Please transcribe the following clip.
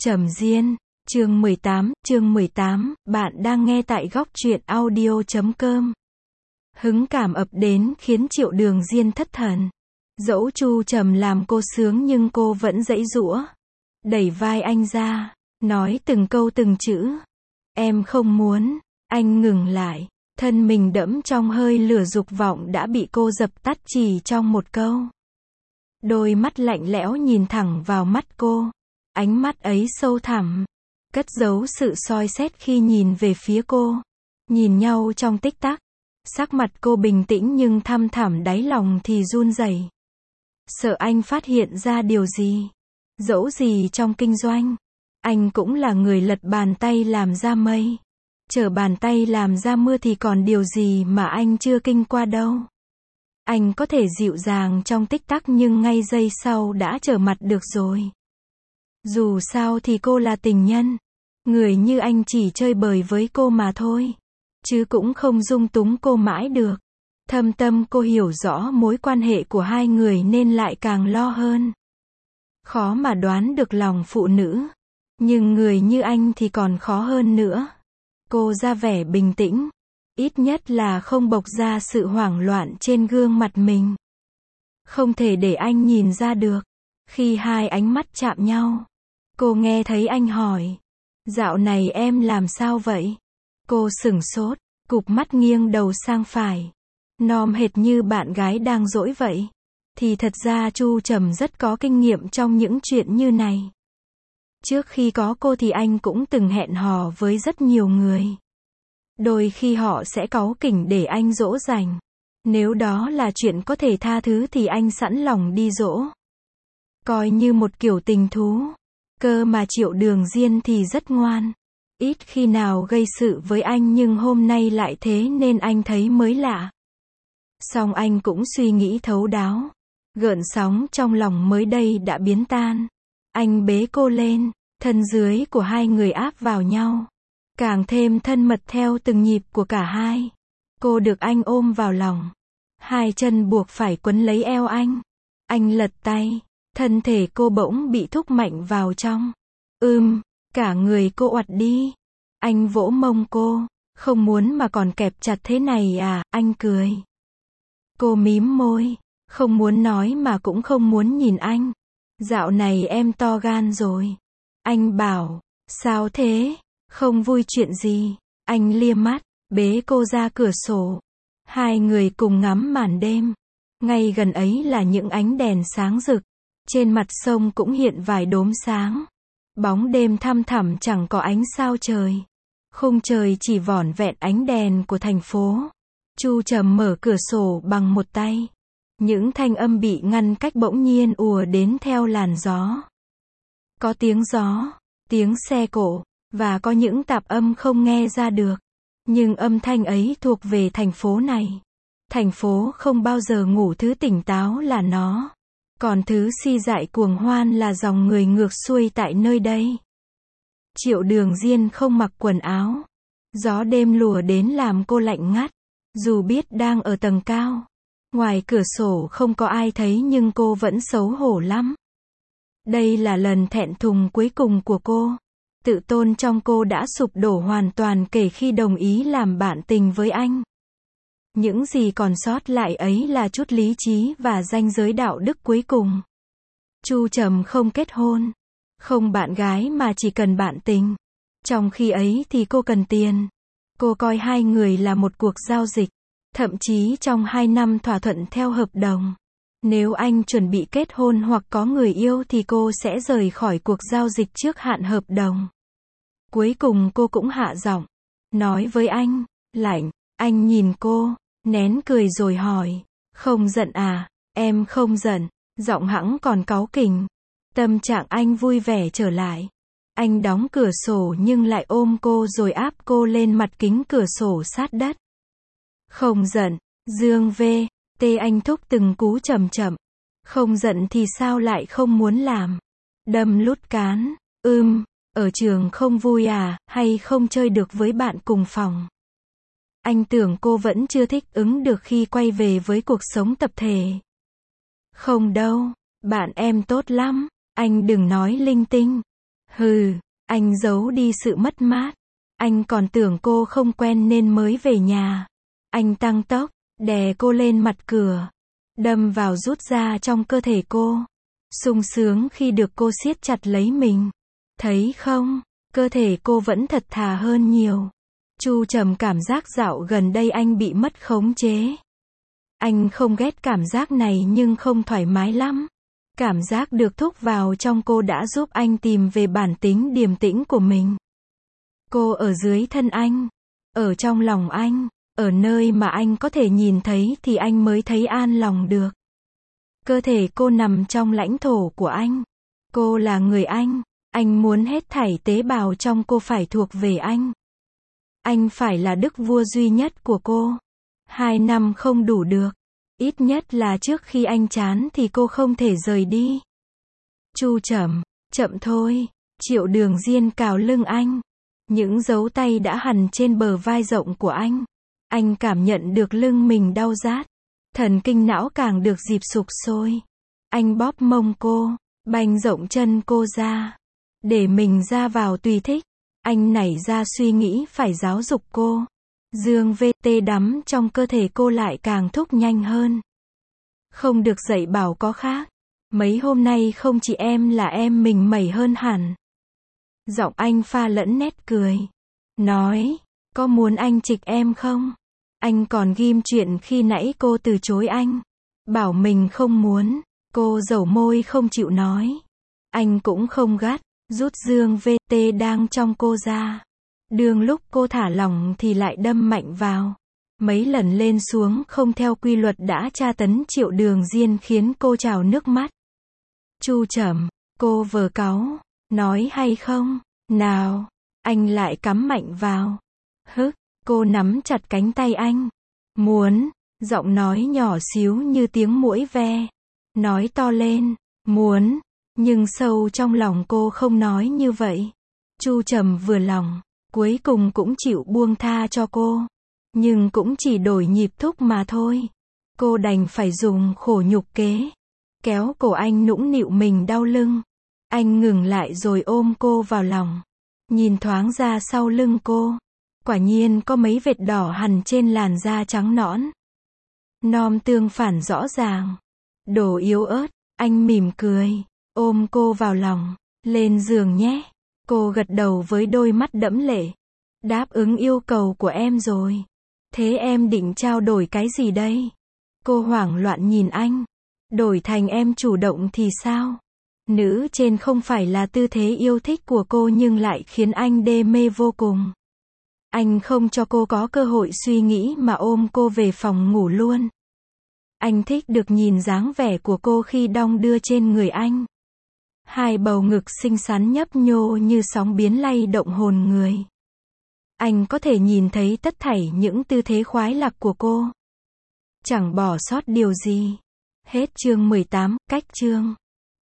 Trầm Diên, chương 18, bạn đang nghe tại góc truyện audio.com. Hứng cảm ập đến khiến Triệu Đường Diên thất thần. Dẫu Chu Trầm làm cô sướng nhưng cô vẫn giãy giụa, đẩy vai anh ra, nói từng câu từng chữ. Em không muốn. Anh ngừng lại, thân mình đẫm trong hơi lửa dục vọng đã bị cô dập tắt chỉ trong một câu. Đôi mắt lạnh lẽo nhìn thẳng vào mắt cô. Ánh mắt ấy sâu thẳm, cất giấu sự soi xét khi nhìn về phía cô. Nhìn nhau trong tích tắc, sắc mặt cô bình tĩnh nhưng thăm thẳm đáy lòng thì run rẩy. Sợ anh phát hiện ra điều gì. Dẫu gì trong kinh doanh, anh cũng là người lật bàn tay làm ra mây, trở bàn tay làm ra mưa thì còn điều gì mà anh chưa kinh qua đâu. Anh có thể dịu dàng trong tích tắc nhưng ngay giây sau đã trở mặt được rồi. Dù sao thì cô là tình nhân. Người như anh chỉ chơi bời với cô mà thôi, chứ cũng không dung túng cô mãi được. Thâm tâm cô hiểu rõ mối quan hệ của hai người nên lại càng lo hơn. Khó mà đoán được lòng phụ nữ. Nhưng người như anh thì còn khó hơn nữa. Cô ra vẻ bình tĩnh. Ít nhất là không bộc ra sự hoảng loạn trên gương mặt mình. Không thể để anh nhìn ra được. Khi hai ánh mắt chạm nhau, cô nghe thấy anh hỏi, dạo này em làm sao vậy? Cô sửng sốt, cụp mắt nghiêng đầu sang phải, nom hệt như bạn gái đang dỗi vậy. Thì thật ra Chu Trầm rất có kinh nghiệm trong những chuyện như này. Trước khi có cô thì anh cũng từng hẹn hò với rất nhiều người. Đôi khi họ sẽ cáu kỉnh để anh dỗ dành. Nếu đó là chuyện có thể tha thứ thì anh sẵn lòng đi dỗ. Coi như một kiểu tình thú. Cơ mà Triệu Đường Diên thì rất ngoan. Ít khi nào gây sự với anh nhưng hôm nay lại thế nên anh thấy mới lạ. Song anh cũng suy nghĩ thấu đáo. Gợn sóng trong lòng mới đây đã biến tan. Anh bế cô lên, thân dưới của hai người áp vào nhau. Càng thêm thân mật theo từng nhịp của cả hai. Cô được anh ôm vào lòng. Hai chân buộc phải quấn lấy eo anh. Anh lật tay. Thân thể cô bỗng bị thúc mạnh vào trong. Cả người cô uặt đi. Anh vỗ mông cô. Không muốn mà còn kẹp chặt thế này à, anh cười. Cô mím môi. Không muốn nói mà cũng không muốn nhìn anh. Dạo này em to gan rồi. Anh bảo, sao thế? Không vui chuyện gì. Anh lia mắt, bế cô ra cửa sổ. Hai người cùng ngắm màn đêm. Ngay gần ấy là những ánh đèn sáng rực. Trên mặt sông cũng hiện vài đốm sáng. Bóng đêm thăm thẳm chẳng có ánh sao trời. Khung trời chỉ vỏn vẹn ánh đèn của thành phố. Chu Trầm mở cửa sổ bằng một tay. Những thanh âm bị ngăn cách bỗng nhiên ùa đến theo làn gió. Có tiếng gió, tiếng xe cộ, và có những tạp âm không nghe ra được. Nhưng âm thanh ấy thuộc về thành phố này. Thành phố không bao giờ ngủ, thứ tỉnh táo là nó. Còn thứ si dại cuồng hoan là dòng người ngược xuôi tại nơi đây. Triệu Đường Diên không mặc quần áo. Gió đêm lùa đến làm cô lạnh ngắt. Dù biết đang ở tầng cao. Ngoài cửa sổ không có ai thấy nhưng cô vẫn xấu hổ lắm. Đây là lần thẹn thùng cuối cùng của cô. Tự tôn trong cô đã sụp đổ hoàn toàn kể khi đồng ý làm bạn tình với anh. Những gì còn sót lại ấy là chút lý trí và ranh giới đạo đức cuối cùng. Chu Trầm không kết hôn, không bạn gái mà chỉ cần bạn tình. Trong khi ấy thì cô cần tiền. Cô coi hai người là một cuộc giao dịch. Thậm chí trong 2 năm thỏa thuận theo hợp đồng. Nếu anh chuẩn bị kết hôn hoặc có người yêu thì cô sẽ rời khỏi cuộc giao dịch trước hạn hợp đồng. Cuối cùng cô cũng hạ giọng. Nói với anh, lạnh. Anh nhìn cô, nén cười rồi hỏi. Không giận à? Em không giận. Giọng hẵng còn cáu kỉnh. Tâm trạng anh vui vẻ trở lại. Anh đóng cửa sổ nhưng lại ôm cô rồi áp cô lên mặt kính cửa sổ sát đất. Không giận. Dương V. T anh thúc từng cú chậm chậm. Không giận thì sao lại không muốn làm? Đâm lút cán. Ở trường không vui à, hay không chơi được với bạn cùng phòng? Anh tưởng cô vẫn chưa thích ứng được khi quay về với cuộc sống tập thể. Không đâu, bạn em tốt lắm, anh đừng nói linh tinh. Hừ, anh giấu đi sự mất mát. Anh còn tưởng cô không quen nên mới về nhà. Anh tăng tốc, đè cô lên mặt cửa, đâm vào rút ra trong cơ thể cô. Sung sướng khi được cô siết chặt lấy mình. Thấy không, cơ thể cô vẫn thật thà hơn nhiều. Chu Trầm cảm giác dạo gần đây anh bị mất khống chế. Anh không ghét cảm giác này nhưng không thoải mái lắm. Cảm giác được thúc vào trong cô đã giúp anh tìm về bản tính điềm tĩnh của mình. Cô ở dưới thân anh, ở trong lòng anh, ở nơi mà anh có thể nhìn thấy thì anh mới thấy an lòng được. Cơ thể cô nằm trong lãnh thổ của anh. Cô là người anh muốn hết thảy tế bào trong cô phải thuộc về anh. Anh phải là đức vua duy nhất của cô. 2 năm không đủ được. Ít nhất là trước khi anh chán thì cô không thể rời đi. Chu Trầm, chậm thôi. Triệu Đường Diên cào lưng anh. Những dấu tay đã hằn trên bờ vai rộng của anh. Anh cảm nhận được lưng mình đau rát. Thần kinh não càng được dịp sục sôi. Anh bóp mông cô, bành rộng chân cô ra. Để mình ra vào tùy thích. Anh nảy ra suy nghĩ phải giáo dục cô. Dương VT đắm trong cơ thể cô lại càng thúc nhanh hơn. Không được dạy bảo có khác. Mấy hôm nay không chỉ em là em mình mẩy hơn hẳn. Giọng anh pha lẫn nét cười. Nói, có muốn anh trịch em không? Anh còn ghim chuyện khi nãy cô từ chối anh. Bảo mình không muốn. Cô dẩu môi không chịu nói. Anh cũng không gắt. Rút dương VT đang trong cô ra. Đương lúc cô thả lỏng thì lại đâm mạnh vào. Mấy lần lên xuống không theo quy luật đã tra tấn Triệu Đường Diên khiến cô trào nước mắt. Chu Trầm, cô vờ cáu. Nói hay không? Nào. Anh lại cắm mạnh vào. Hức, cô nắm chặt cánh tay anh. Muốn. Giọng nói nhỏ xíu như tiếng muỗi ve. Nói to lên. Muốn. Nhưng sâu trong lòng cô không nói như vậy. Chu Trầm vừa lòng. Cuối cùng cũng chịu buông tha cho cô. Nhưng cũng chỉ đổi nhịp thúc mà thôi. Cô đành phải dùng khổ nhục kế. Kéo cổ anh nũng nịu mình đau lưng. Anh ngừng lại rồi ôm cô vào lòng. Nhìn thoáng ra sau lưng cô. Quả nhiên có mấy vệt đỏ hằn trên làn da trắng nõn. Nom tương phản rõ ràng. Đồ yếu ớt, anh mỉm cười. Ôm cô vào lòng. Lên giường nhé. Cô gật đầu với đôi mắt đẫm lệ. Đáp ứng yêu cầu của em rồi. Thế em định trao đổi cái gì đây? Cô hoảng loạn nhìn anh. Đổi thành em chủ động thì sao? Nữ trên không phải là tư thế yêu thích của cô nhưng lại khiến anh đê mê vô cùng. Anh không cho cô có cơ hội suy nghĩ mà ôm cô về phòng ngủ luôn. Anh thích được nhìn dáng vẻ của cô khi đong đưa trên người anh. Hai bầu ngực xinh xắn nhấp nhô như sóng biến lay động hồn người. Anh có thể nhìn thấy tất thảy những tư thế khoái lạc của cô. Chẳng bỏ sót điều gì. Hết chương 18, cách chương.